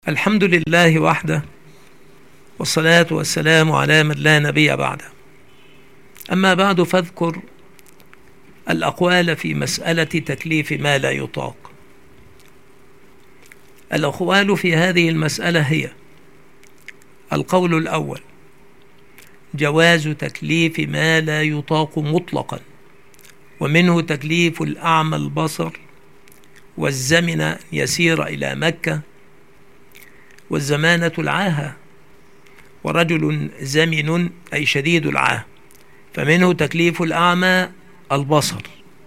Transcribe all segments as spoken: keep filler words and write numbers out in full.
الحمد لله وحده، والصلاة والسلام على من لا نبي بعده. أما بعد، فاذكر الأقوال في مسألة تكليف ما لا يطاق. الأقوال في هذه المسألة هي: القول الأول: جواز تكليف ما لا يطاق مطلقا، ومنه تكليف الأعمى البصر، والزمن يسير إلى مكة، والزمانة العاهة، ورجل زمن أي شديد العاهة، فمنه تكليف الأعمى البصر،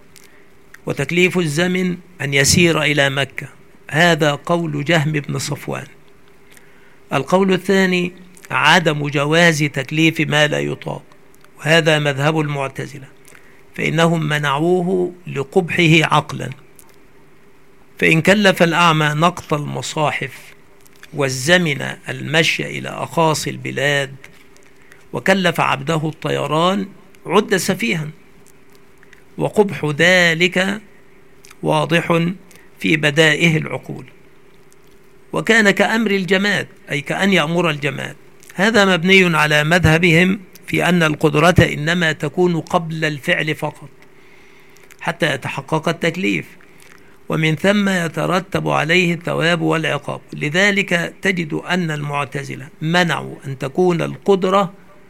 وتكليف الزمن أن يسير إلى مكة. هذا قول جهم بن صفوان. القول الثاني: عدم جواز تكليف ما لا يطاق، وهذا مذهب المعتزلة، فإنهم منعوه لقبحه عقلا، فإن كلف الأعمى نقط المصاحف، والزمن المشي إلى أقاصي البلاد، وكلف عبده الطيران، عد سفيها، وقبح ذلك واضح في بدائه العقول، وكان كأمر الجماد، أي كأن يأمر الجماد. هذا مبني على مذهبهم في أن القدرة إنما تكون قبل الفعل فقط حتى يتحقق التكليف، ومن ثم يترتب عليه الثواب والعقاب. لذلك تجد أن المعتزلة منعوا أن تكون القدرة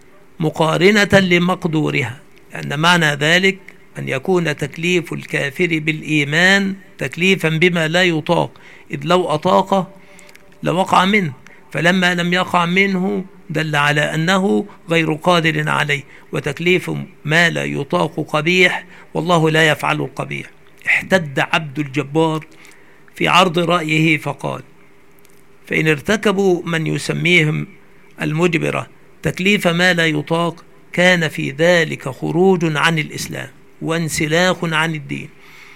مقارنة لمقدورها، لأن معنى ذلك أن يكون تكليف الكافر بالإيمان تكليفا بما لا يطاق، إذ لو أطاقه لوقع منه، فلما لم يقع منه دل على أنه غير قادر عليه، وتكليف ما لا يطاق قبيح، والله لا يفعل القبيح. احتد عبد الجبار في عرض رأيه فقال: فإن ارتكبوا من يسميهم المجبرة تكليف ما لا يطاق، كان في ذلك خروج عن الإسلام وانسلاخ عن الدين،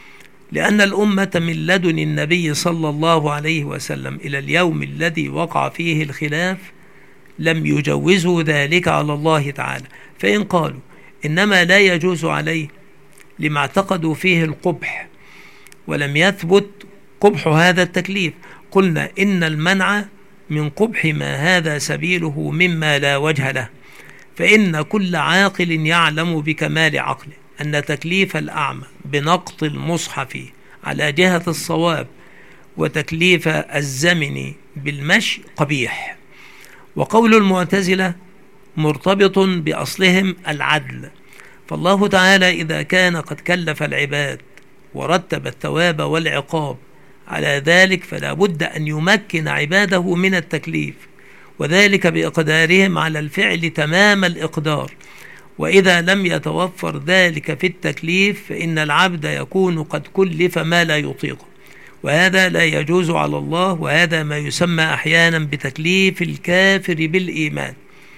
لأن الأمة من لدن النبي صلى الله عليه وسلم إلى اليوم الذي وقع فيه الخلاف لم يجوزوا ذلك على الله تعالى. فإن قالوا إنما لا يجوز عليه لما اعتقدوا فيه القبح ولم يثبت قبح هذا التكليف، قلنا إن المنع من قبح ما هذا سبيله مما لا وجه له، فإن كل عاقل يعلم بكمال عقله أن تكليف الأعمى بنقط المصحف على جهة الصواب وتكليف الزمن بالمشي قبيح. وقول المعتزلة مرتبط بأصلهم العدل، فالله تعالى إذا كان قد كلف العباد ورتب الثواب والعقاب على ذلك، فلا بد أن يمكن عباده من التكليف، وذلك بإقدارهم على الفعل تمام الإقدار. وإذا لم يتوفر ذلك في التكليف فإن العبد يكون قد كلف ما لا يطيقه، وهذا لا يجوز على الله، وهذا ما يسمى أحيانا بتكليف الكافر بالإيمان.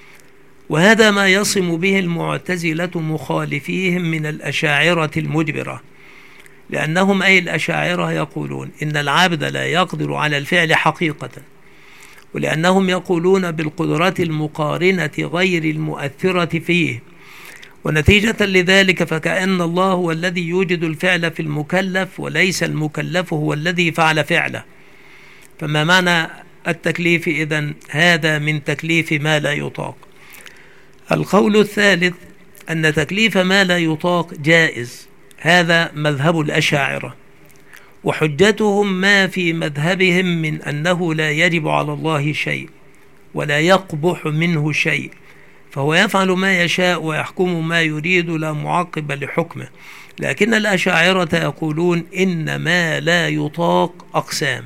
وهذا ما يصم به المعتزلة مخالفيهم من الأشاعرة المجبرة، لأنهم أي الأشاعرة يقولون إن العبد لا يقدر على الفعل حقيقة، ولأنهم يقولون بالقدرة المقارنة غير المؤثرة فيه، ونتيجة لذلك فكأن الله هو الذي يوجد الفعل في المكلف، وليس المكلف هو الذي فعل فعله. فما معنى التكليف إذن؟ هذا من تكليف ما لا يطاق. القول الثالث أن تكليف ما لا يطاق جائز، هذا مذهب الأشاعرة، وحجتهم ما في مذهبهم من أنه لا يجب على الله شيء ولا يقبح منه شيء، فهو يفعل ما يشاء ويحكم ما يريد لا معقب لحكمه. لكن الأشاعرة يقولون إن ما لا يطاق أقسام: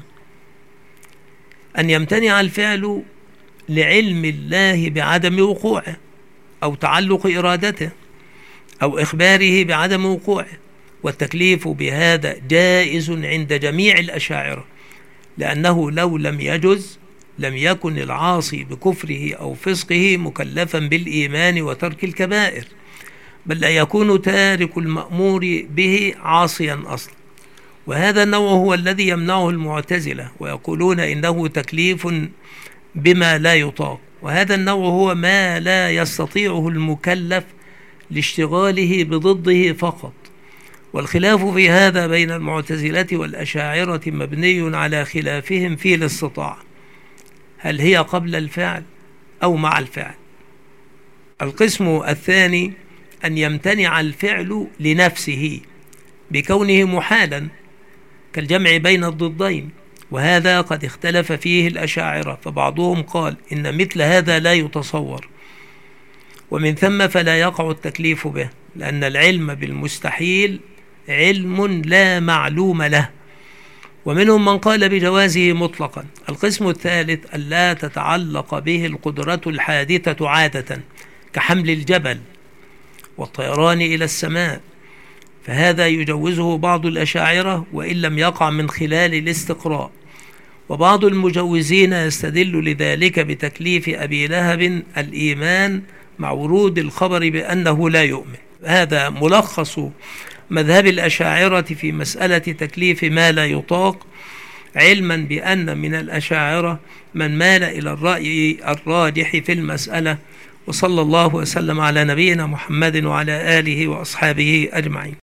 أن يمتنع الفعل لعلم الله بعدم وقوعه، أو تعلق إرادته، أو إخباره بعدم وقوعه، والتكليف بهذا جائز عند جميع الأشاعرة، لأنه لو لم يجز لم يكن العاصي بكفره أو فسقه مكلفا بالإيمان وترك الكبائر، بل لا يكون تارك المأمور به عاصيا أصلا. وهذا النوع هو الذي يمنعه المعتزلة، ويقولون إنه تكليف بما لا يطاق، وهذا النوع هو ما لا يستطيعه المكلف لاشتغاله بضده فقط. والخلاف في هذا بين المعتزلة والأشاعرة مبني على خلافهم في الاستطاعة، هل هي قبل الفعل أو مع الفعل. القسم الثاني أن يمتنع الفعل لنفسه بكونه محالا كالجمع بين الضدين، وهذا قد اختلف فيه الأشاعرة، فبعضهم قال إن مثل هذا لا يتصور، ومن ثم فلا يقع التكليف به، لأن العلم بالمستحيل علم لا معلوم له. ومنهم من قال بجوازه مطلقا. القسم الثالث ألا تتعلق به القدرة الحادثة عادة كحمل الجبل والطيران إلى السماء، فهذا يجوزه بعض الأشاعرة وإن لم يقع من خلال الاستقراء. وبعض المجوزين يستدل لذلك بتكليف أبي لهب الإيمان مع ورود الخبر بأنه لا يؤمن. هذا ملخص مذهب الأشاعرة في مسألة تكليف ما لا يطاق، علما بأن من الأشاعرة من مال إلى الرأي الراجح في المسألة. وصلى الله وسلم على نبينا محمد وعلى آله وأصحابه أجمعين.